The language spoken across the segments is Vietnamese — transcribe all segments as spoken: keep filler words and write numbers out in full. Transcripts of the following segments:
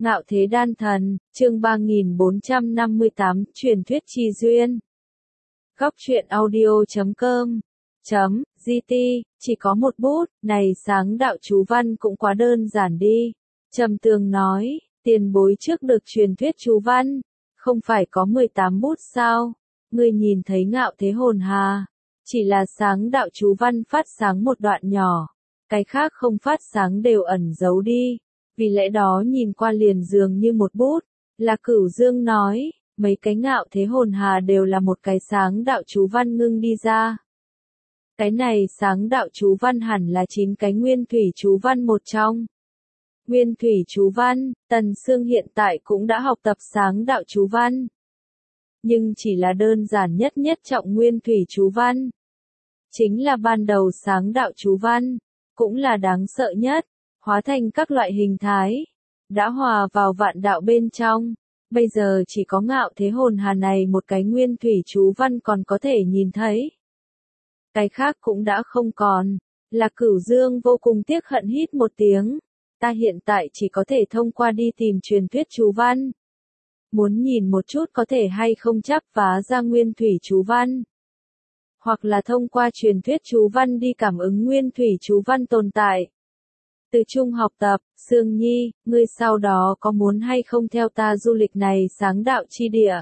Ngạo Thế Đan Thần, chương ba nghìn bốn trăm năm mươi tám, truyền thuyết chi duyên. Góc truyện audio chấm com chấm gt, chỉ có một bút, này sáng đạo chú văn cũng quá đơn giản đi. Trầm Tường nói, tiền bối trước được truyền thuyết chú văn, không phải có mười tám bút sao? Ngươi nhìn thấy Ngạo Thế hồn hà, chỉ là sáng đạo chú văn phát sáng một đoạn nhỏ, cái khác không phát sáng đều ẩn giấu đi. Vì lẽ đó nhìn qua liền dường như một bút, là Cửu Dương nói, mấy cái Ngạo Thế hồn hà đều là một cái sáng đạo chú văn ngưng đi ra. Cái này sáng đạo chú văn hẳn là chín cái nguyên thủy chú văn một trong. Nguyên thủy chú văn, Tần Sương hiện tại cũng đã học tập sáng đạo chú văn. Nhưng chỉ là đơn giản nhất nhất trọng nguyên thủy chú văn. Chính là ban đầu sáng đạo chú văn, cũng là đáng sợ nhất. Hóa thành các loại hình thái, đã hòa vào vạn đạo bên trong. Bây giờ chỉ có Ngạo Thế hồn hà này một cái nguyên thủy chú văn còn có thể nhìn thấy. Cái khác cũng đã không còn, là Cửu Dương vô cùng tiếc hận hít một tiếng. Ta hiện tại chỉ có thể thông qua đi tìm truyền thuyết chú văn. Muốn nhìn một chút có thể hay không chắp vá ra nguyên thủy chú văn. Hoặc là thông qua truyền thuyết chú văn đi cảm ứng nguyên thủy chú văn tồn tại. Từ chung học tập, Sương Nhi, ngươi sau đó có muốn hay không theo ta du lịch này sáng đạo chi địa?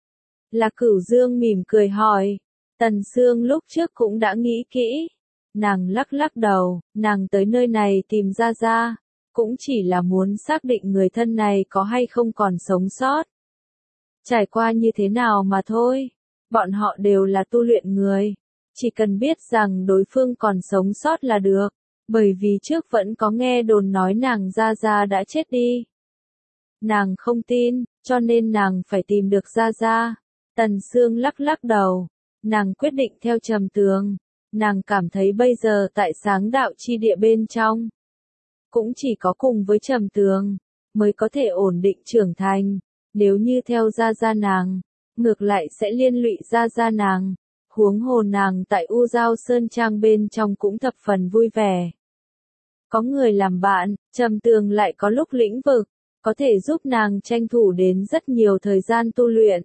Là Cửu Dương mỉm cười hỏi. Tần Sương lúc trước cũng đã nghĩ kỹ. Nàng lắc lắc đầu, nàng tới nơi này tìm ra ra, cũng chỉ là muốn xác định người thân này có hay không còn sống sót. Trải qua như thế nào mà thôi, bọn họ đều là tu luyện người, chỉ cần biết rằng đối phương còn sống sót là được. Bởi vì trước vẫn có nghe đồn nói nàng Gia Gia đã chết đi. Nàng không tin, cho nên nàng phải tìm được Gia Gia. Tần Sương lắc lắc đầu, nàng quyết định theo Trầm Tường. Nàng cảm thấy bây giờ tại sáng đạo chi địa bên trong, cũng chỉ có cùng với Trầm Tường, mới có thể ổn định trưởng thành. Nếu như theo Gia Gia nàng, ngược lại sẽ liên lụy Gia Gia nàng. Huống hồ nàng tại U Giao Sơn Trang bên trong cũng thập phần vui vẻ. Có người làm bạn, Trầm Tường lại có lúc lĩnh vực, có thể giúp nàng tranh thủ đến rất nhiều thời gian tu luyện.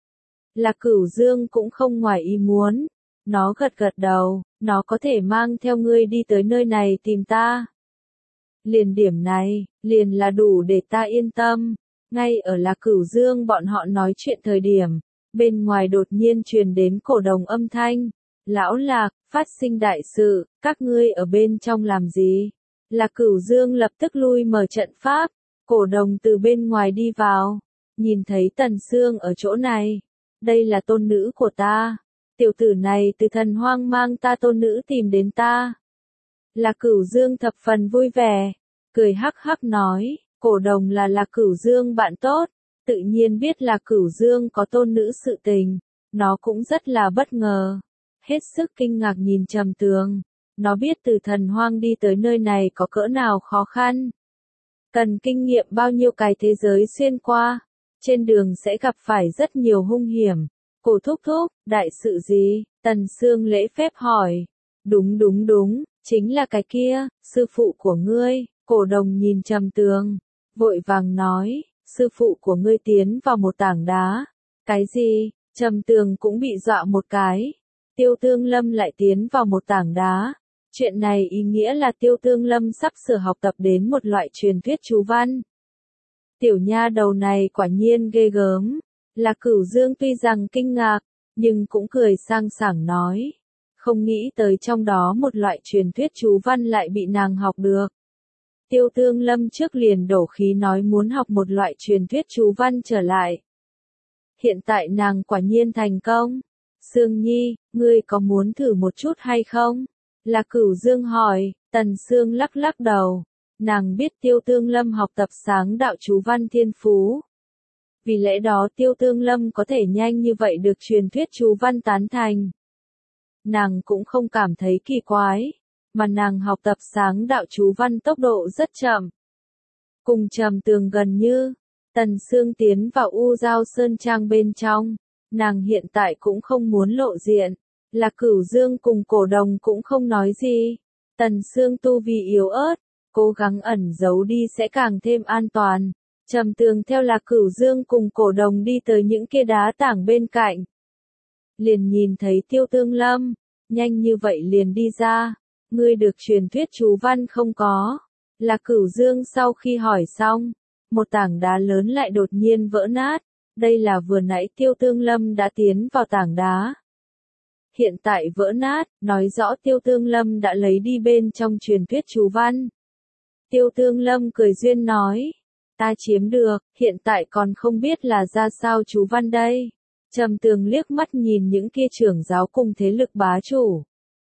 Là Cửu Dương cũng không ngoài ý muốn. Nó gật gật đầu, nó có thể mang theo ngươi đi tới nơi này tìm ta. Liền điểm này, liền là đủ để ta yên tâm. Ngay ở Là Cửu Dương bọn họ nói chuyện thời điểm, bên ngoài đột nhiên truyền đến cổ đồng âm thanh. Lão Lạc, phát sinh đại sự, các ngươi ở bên trong làm gì? Là Cửu Dương lập tức lui mở trận pháp, cổ đồng từ bên ngoài đi vào, nhìn thấy Tần Sương ở chỗ này. Đây là tôn nữ của ta, tiểu tử này từ thần hoang mang ta tôn nữ tìm đến ta. Là Cửu Dương thập phần vui vẻ, cười hắc hắc nói, cổ đồng là Là Cửu Dương bạn tốt, tự nhiên biết Là Cửu Dương có tôn nữ sự tình, nó cũng rất là bất ngờ, hết sức kinh ngạc nhìn Trầm Tường. Nó biết từ thần hoang đi tới nơi này có cỡ nào khó khăn. Cần kinh nghiệm bao nhiêu cái thế giới xuyên qua. Trên đường sẽ gặp phải rất nhiều hung hiểm. Cổ thúc thúc, đại sự gì? Tần Sương lễ phép hỏi. Đúng đúng đúng, chính là cái kia, sư phụ của ngươi. Cổ đồng nhìn Trầm Tường, vội vàng nói, sư phụ của ngươi tiến vào một tảng đá. Cái gì? Trầm Tường cũng bị dọa một cái. Tiêu Tương Lâm lại tiến vào một tảng đá. Chuyện này ý nghĩa là Tiêu Tương Lâm sắp sửa học tập đến một loại truyền thuyết chú văn. Tiểu nha đầu này quả nhiên ghê gớm. Là Cửu Dương tuy rằng kinh ngạc, nhưng cũng cười sang sảng nói. Không nghĩ tới trong đó một loại truyền thuyết chú văn lại bị nàng học được. Tiêu Tương Lâm trước liền đổ khí nói muốn học một loại truyền thuyết chú văn trở lại. Hiện tại nàng quả nhiên thành công. Sương Nhi, ngươi có muốn thử một chút hay không? Là Cửu Dương hỏi. Tần Sương lắc lắc đầu. Nàng biết Tiêu Tương Lâm học tập sáng đạo chú văn thiên phú. Vì lẽ đó Tiêu Tương Lâm có thể nhanh như vậy được truyền thuyết chú văn tán thành. Nàng cũng không cảm thấy kỳ quái, mà nàng học tập sáng đạo chú văn tốc độ rất chậm. Cùng Trầm Tường gần như, Tần Sương tiến vào U Giao Sơn Trang bên trong, nàng hiện tại cũng không muốn lộ diện. Là Cửu Dương cùng cổ đồng cũng không nói gì. Tần Sương tu vì yếu ớt, cố gắng ẩn giấu đi sẽ càng thêm an toàn. Trầm Tường theo Lạc Cửu Dương cùng Cổ Đồng đi tới những kia đá tảng bên cạnh. Liền nhìn thấy Tiêu Tương Lâm, nhanh như vậy liền đi ra, ngươi được truyền thuyết chú văn không có? Lạc Cửu Dương sau khi hỏi xong, một tảng đá lớn lại đột nhiên vỡ nát, đây là vừa nãy Tiêu Tương Lâm đã tiến vào tảng đá. Hiện tại vỡ nát, nói rõ Tiêu Tương Lâm đã lấy đi bên trong truyền thuyết chú văn. Tiêu Tương Lâm cười duyên nói, ta chiếm được, hiện tại còn không biết là ra sao chú văn đây. Trầm Tường liếc mắt nhìn những kia trưởng giáo cùng thế lực bá chủ.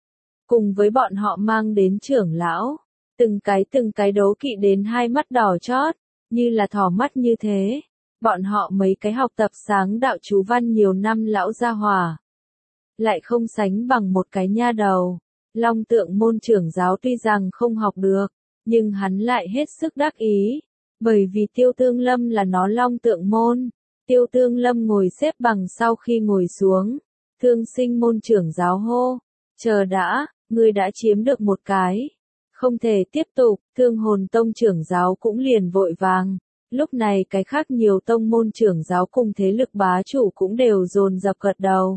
Cùng với bọn họ mang đến trưởng lão, từng cái từng cái đấu kỵ đến hai mắt đỏ chót, như là thỏ mắt như thế. Bọn họ mấy cái học tập sáng đạo chú văn nhiều năm lão gia hỏa. Lại không sánh bằng một cái nha đầu. Long Tượng môn trưởng giáo tuy rằng không học được, nhưng hắn lại hết sức đắc ý. Bởi vì Tiêu Tương Lâm là nó Long Tượng môn. Tiêu Tương Lâm ngồi xếp bằng sau khi ngồi xuống. Thương Sinh môn trưởng giáo hô. Chờ đã, ngươi đã chiếm được một cái. Không thể tiếp tục, Thương Hồn tông trưởng giáo cũng liền vội vàng. Lúc này cái khác nhiều tông môn trưởng giáo cùng thế lực bá chủ cũng đều dồn dập gật đầu.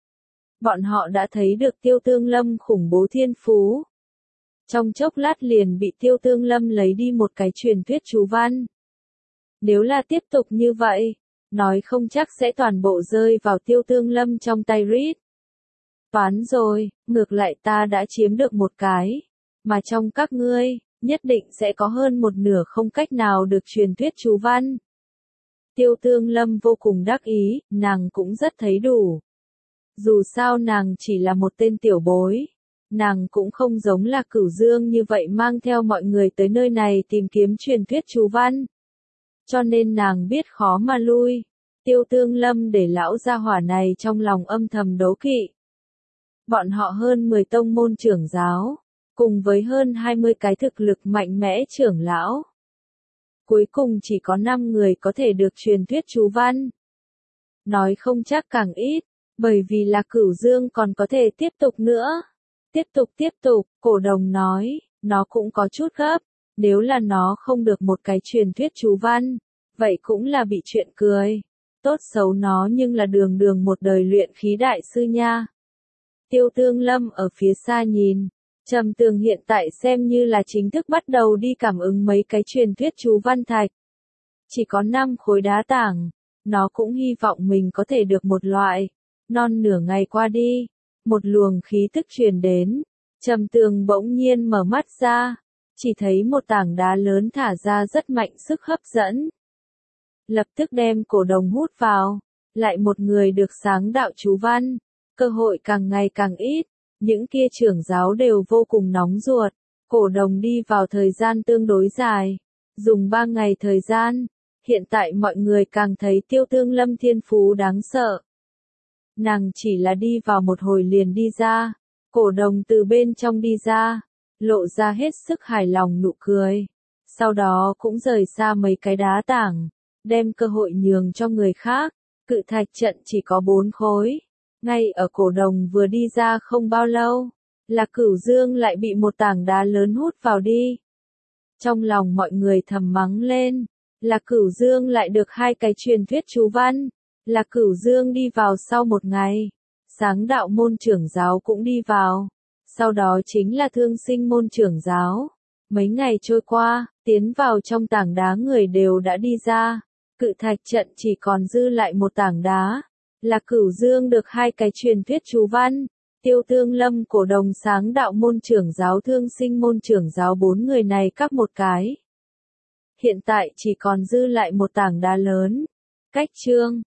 Bọn họ đã thấy được Tiêu Tương Lâm khủng bố thiên phú. Trong chốc lát liền bị Tiêu Tương Lâm lấy đi một cái truyền thuyết chú văn. Nếu là tiếp tục như vậy, nói không chắc sẽ toàn bộ rơi vào Tiêu Tương Lâm trong tay Reed. Toán rồi, ngược lại ta đã chiếm được một cái, mà trong các ngươi, nhất định sẽ có hơn một nửa không cách nào được truyền thuyết chú văn. Tiêu Tương Lâm vô cùng đắc ý, nàng cũng rất thấy đủ. Dù sao nàng chỉ là một tên tiểu bối, nàng cũng không giống là Cửu Dương như vậy mang theo mọi người tới nơi này tìm kiếm truyền thuyết chú văn. Cho nên nàng biết khó mà lui. Tiêu Tương Lâm để lão gia hỏa này trong lòng âm thầm đố kỵ. Bọn họ hơn mười tông môn trưởng giáo, cùng với hơn hai mươi cái thực lực mạnh mẽ trưởng lão. Cuối cùng chỉ có năm người có thể được truyền thuyết chú văn. Nói không chắc càng ít, bởi vì là Cửu Dương còn có thể tiếp tục nữa. Tiếp tục tiếp tục, Cổ Đồng nói, nó cũng có chút gấp, nếu là nó không được một cái truyền thuyết chú văn, vậy cũng là bị chuyện cười. Tốt xấu nó nhưng là đường đường một đời luyện khí đại sư nha. Tiêu Tương Lâm ở phía xa nhìn, Trầm Tường hiện tại xem như là chính thức bắt đầu đi cảm ứng mấy cái truyền thuyết chú văn thạch. Chỉ có năm khối đá tảng, nó cũng hy vọng mình có thể được một loại. Non nửa ngày qua đi, một luồng khí tức truyền đến, Trầm Tường bỗng nhiên mở mắt ra, chỉ thấy một tảng đá lớn thả ra rất mạnh sức hấp dẫn. Lập tức đem Cổ Đồng hút vào, lại một người được sáng đạo chú văn, cơ hội càng ngày càng ít, những kia trưởng giáo đều vô cùng nóng ruột. Cổ Đồng đi vào thời gian tương đối dài, dùng ba ngày thời gian, hiện tại mọi người càng thấy Tiêu Tương Lâm thiên phú đáng sợ. Nàng chỉ là đi vào một hồi liền đi ra, Cổ Đồng từ bên trong đi ra, lộ ra hết sức hài lòng nụ cười. Sau đó cũng rời xa mấy cái đá tảng, đem cơ hội nhường cho người khác. Cự thạch trận chỉ có bốn khối. Ngay ở Cổ Đồng vừa đi ra không bao lâu, là Cửu Dương lại bị một tảng đá lớn hút vào đi. Trong lòng mọi người thầm mắng lên, là Cửu Dương lại được hai cái truyền thuyết chú văn. Là Cửu Dương đi vào sau một ngày, sáng đạo môn trưởng giáo cũng đi vào, sau đó chính là Thương Sinh môn trưởng giáo. Mấy ngày trôi qua, tiến vào trong tảng đá người đều đã đi ra, cự thạch trận chỉ còn dư lại một tảng đá. Là Cửu Dương được hai cái truyền thuyết chú văn, Tiêu Tương Lâm Cổ Đồng sáng đạo môn trưởng giáo Thương Sinh môn trưởng giáo bốn người này các một cái. Hiện tại chỉ còn dư lại một tảng đá lớn. Cách chương